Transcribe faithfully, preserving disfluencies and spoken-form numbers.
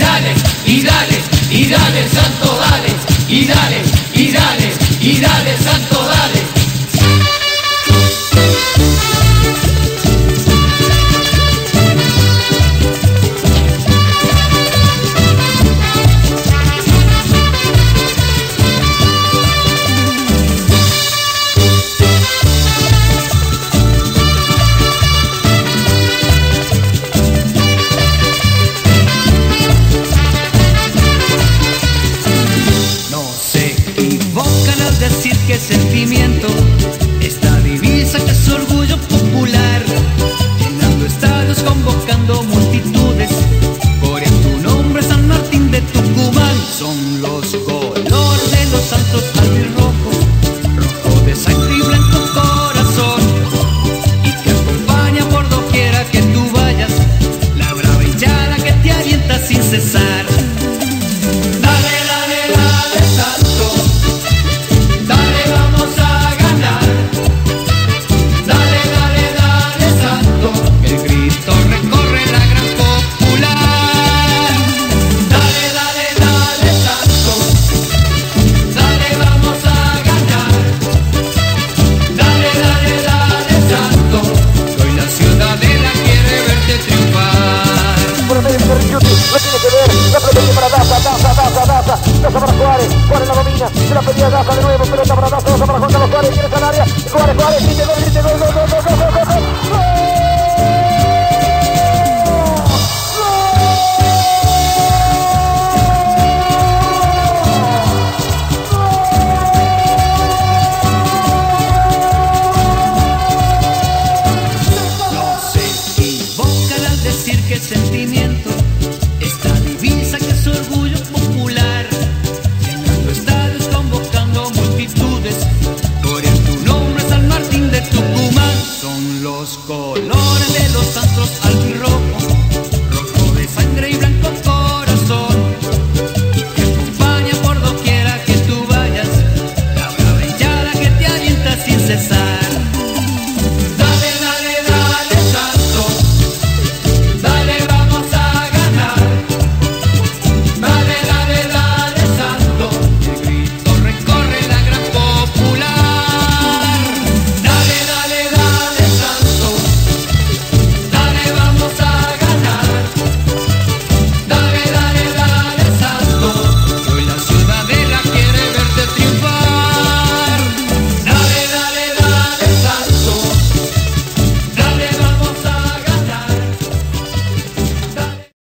dale, y dale, y dale, santo, dale, y dale, y dale, y dale, santo, dale. Decir que sentimiento, esta divisa que es orgullo popular, llenando estadios, convocando multitudes, por en tu nombre San Martín de Tucumán. Son los colores de los santos albirrojo, rojo de sangre y blanco corazón, y te acompaña por doquiera que tú vayas, la brava hinchada que te alienta sin cesar. Dale, dale, dale, santo. Daza para Juárez, Juárez la domina, se la pedía Daza de nuevo, pelota para Daza, Daza para Juan Carlos Juárez, viene al área, Juárez, Juárez, grite gol, grite gol, gol, gol, gol, gol, gol, gol.